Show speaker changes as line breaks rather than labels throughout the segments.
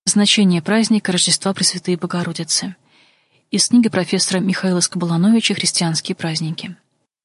Значение праздника Рождества Пресвятой Богородицы. Из книги профессора Михаила Скобалановича «Христианские праздники».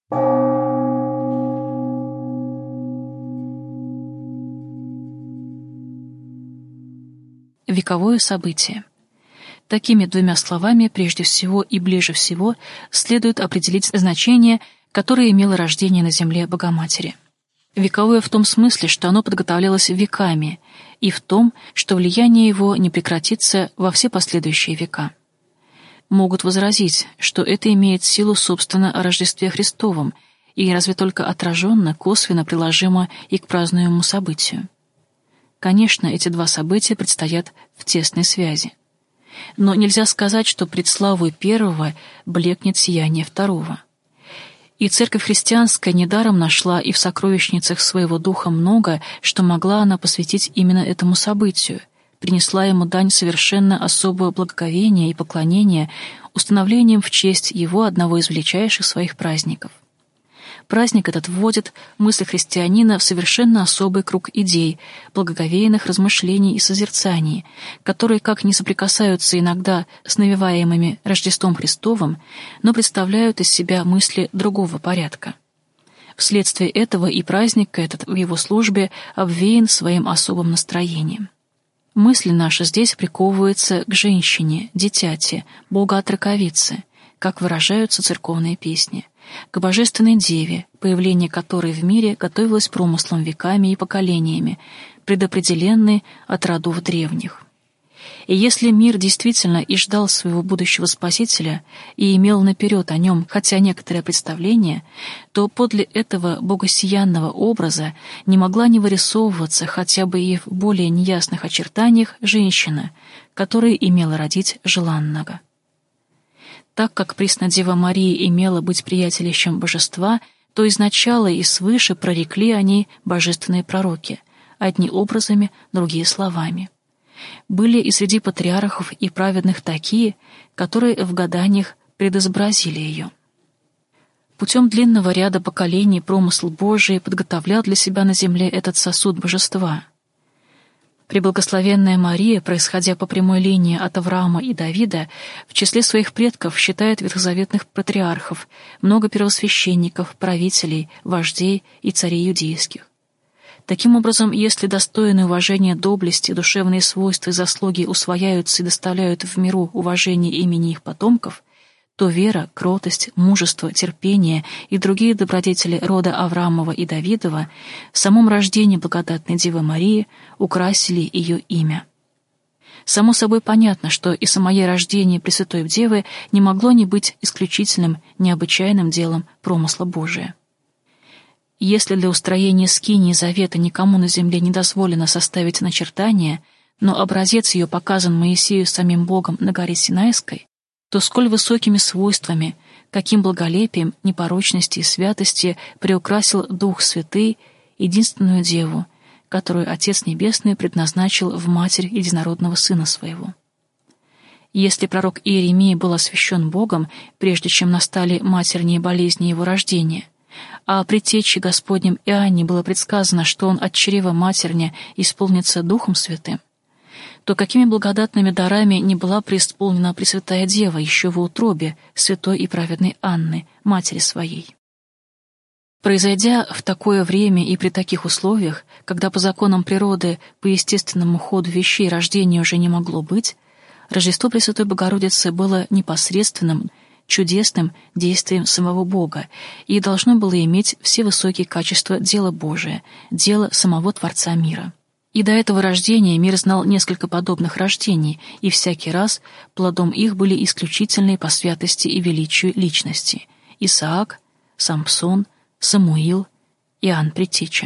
Вековое событие. Такими двумя словами, прежде всего и ближе всего, следует определить значение, которое имело рождение на земле Богоматери. Вековое в том смысле, что оно подготовлялось веками, и в том, что влияние его не прекратится во все последующие века. Могут возразить, что это имеет силу, собственно, о Рождестве Христовом, и разве только отраженно, косвенно приложимо и к празднуемому событию. Конечно, эти два события предстоят в тесной связи. Но нельзя сказать, что пред славой первого блекнет сияние второго. И церковь христианская недаром нашла и в сокровищницах своего духа много, что могла она посвятить именно этому событию, принесла ему дань совершенно особого благоговения и поклонения установлением в честь его одного из величайших своих праздников. Праздник этот вводит мысль христианина в совершенно особый круг идей, благоговейных размышлений и созерцаний, которые как не соприкасаются иногда с навеваемыми Рождеством Христовым, но представляют из себя мысли другого порядка. Вследствие этого и праздник этот в его службе обвеян своим особым настроением. Мысль наша здесь приковывается к женщине, дитяти, Богоотроковице, как выражаются церковные песни, к Божественной Деве, появление которой в мире готовилось промыслом веками и поколениями, предопределенной от родов древних. И если мир действительно и ждал своего будущего Спасителя и имел наперед о нем хотя некоторое представление, то подле этого богосиянного образа не могла не вырисовываться хотя бы и в более неясных очертаниях женщина, которая имела родить желанного. Так как Преснодева Мария имела быть приятелищем божества, то изначало и свыше прорекли о ней божественные пророки, одни образами, другие словами. Были и среди патриархов и праведных такие, которые в гаданиях предизобразили ее. Путем длинного ряда поколений промысл Божий подготовлял для себя на земле этот сосуд божества. Преблагословенная Мария, происходя по прямой линии от Авраама и Давида, в числе своих предков считает ветхозаветных патриархов, много первосвященников, правителей, вождей и царей иудейских. Таким образом, если достойные уважения доблести, душевные свойства и заслуги усвояются и доставляют в миру уважение имени их потомков, то вера, кротость, мужество, терпение и другие добродетели рода Авраамова и Давидова в самом рождении благодатной Девы Марии украсили ее имя. Само собой понятно, что и самое рождение Пресвятой Девы не могло не быть исключительным, необычайным делом промысла Божия. Если для устроения скинии завета никому на земле не дозволено составить начертание, но образец ее показан Моисею самим Богом на горе Синайской, то сколь высокими свойствами, каким благолепием, непорочности и святости приукрасил Дух Святый единственную Деву, которую Отец Небесный предназначил в Матерь Единородного Сына Своего. Если пророк Иеремия был освящен Богом, прежде чем настали матерние болезни его рождения, а предтече Господнем Иоанне было предсказано, что он от чрева матерня исполнится Духом Святым, то какими благодатными дарами не была преисполнена Пресвятая Дева еще в утробе святой и праведной Анны, матери своей. Произойдя в такое время и при таких условиях, когда по законам природы, по естественному ходу вещей рождения уже не могло быть, Рождество Пресвятой Богородицы было непосредственным, чудесным действием самого Бога и должно было иметь все высокие качества дела Божия, дела самого Творца мира. И до этого рождения мир знал несколько подобных рождений, и всякий раз плодом их были исключительные по святости и величию личности — Исаак, Самсон, Самуил, Иоанн Предтеча.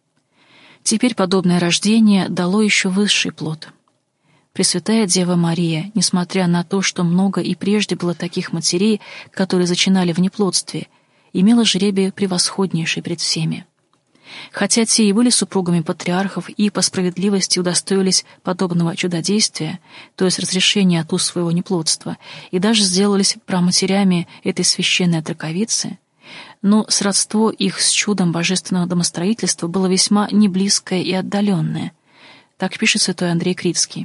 Теперь подобное рождение дало еще высший плод. Пресвятая Дева Мария, несмотря на то, что много и прежде было таких матерей, которые зачинали в неплодстве, имела жребий превосходнейший пред всеми. Хотя те и были супругами патриархов и по справедливости удостоились подобного чудодействия, то есть разрешения от уз своего неплодства, и даже сделались праматерями этой священной отроковицы, но сродство их с чудом божественного домостроительства было весьма неблизкое и отдаленное. Так пишет святой Андрей Критский.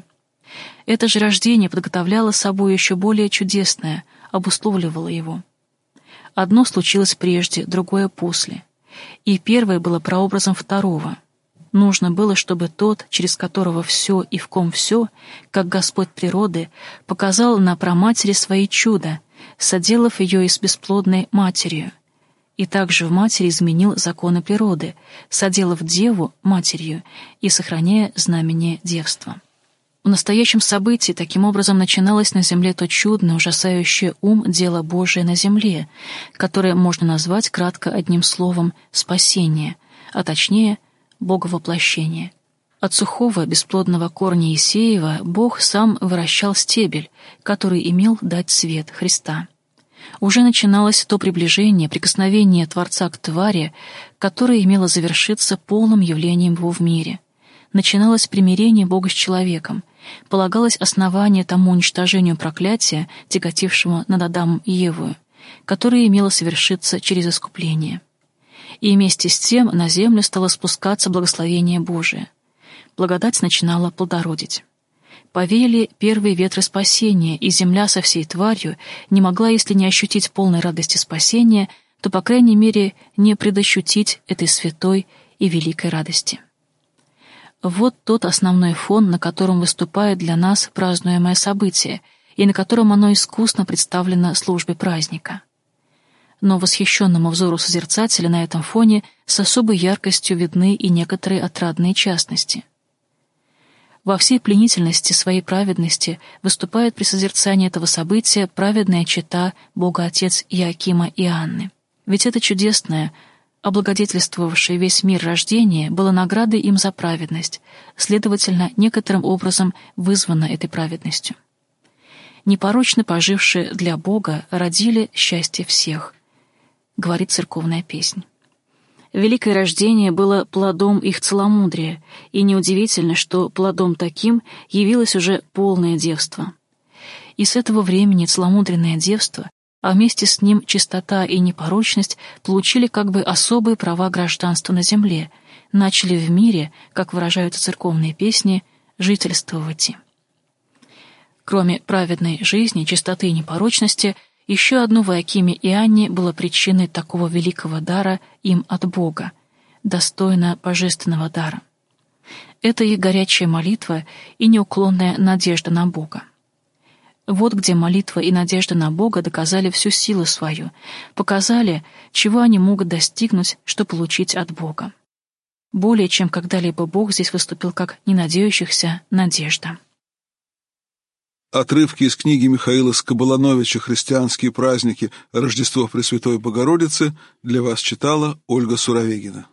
Это же рождение подготовляло собой еще более чудесное, обусловливало его. Одно случилось прежде, другое после. И первое было прообразом второго. Нужно было, чтобы тот, через которого все и в ком все, как Господь природы, показал на праматери свои чуда, соделав ее и с бесплодной матерью, и также в матери изменил законы природы, соделав деву матерью и сохраняя знамение девства. В настоящем событии таким образом начиналось на земле то чудное, ужасающее ум дело Божие на земле, которое можно назвать кратко одним словом «спасение», а точнее «боговоплощение». От сухого бесплодного корня Исеева Бог сам выращал стебель, который имел дать свет Христа. Уже начиналось то приближение, прикосновение Творца к твари, которое имело завершиться полным явлением его в мире. Начиналось примирение Бога с человеком, полагалось основание тому уничтожению проклятия, тяготившего над Адамом и Евою, которое имело совершиться через искупление. И вместе с тем на землю стало спускаться благословение Божие. Благодать начинала плодородить. Повеяли первые ветры спасения, и земля со всей тварью не могла, если не ощутить полной радости спасения, то, по крайней мере, не предощутить этой святой и великой радости. Вот тот основной фон, на котором выступает для нас празднуемое событие, и на котором оно искусно представлено службе праздника. Но восхищенному взору созерцателя на этом фоне с особой яркостью видны и некоторые отрадные частности. Во всей пленительности своей праведности выступает при созерцании этого события праведная чета Бога Отец Иоакима и Анны. Ведь это чудесное, облагодетельствовавшее весь мир рождение, было наградой им за праведность, следовательно, некоторым образом вызвано этой праведностью. Непорочно пожившие для Бога родили счастье всех, говорит церковная песнь. Великое рождение было плодом их целомудрия, и неудивительно, что плодом таким явилось уже полное девство. И с этого времени целомудренное девство, а вместе с ним чистота и непорочность получили как бы особые права гражданства на земле, начали в мире, как выражаются церковные песни, жительствовать. Кроме праведной жизни, чистоты и непорочности, еще одно в Иоакиме и Анне было причиной такого великого дара им от Бога, достойно божественного дара. Это их горячая молитва и неуклонная надежда на Бога. Вот где молитва и надежда на Бога доказали всю силу свою, показали, чего они могут достигнуть, что получить от Бога. Более чем когда-либо Бог здесь выступил как ненадеющихся надежда.
Отрывки из книги Михаила Скоболановича «Христианские праздники. Рождество Пресвятой Богородицы» для вас читала Ольга Суровегина.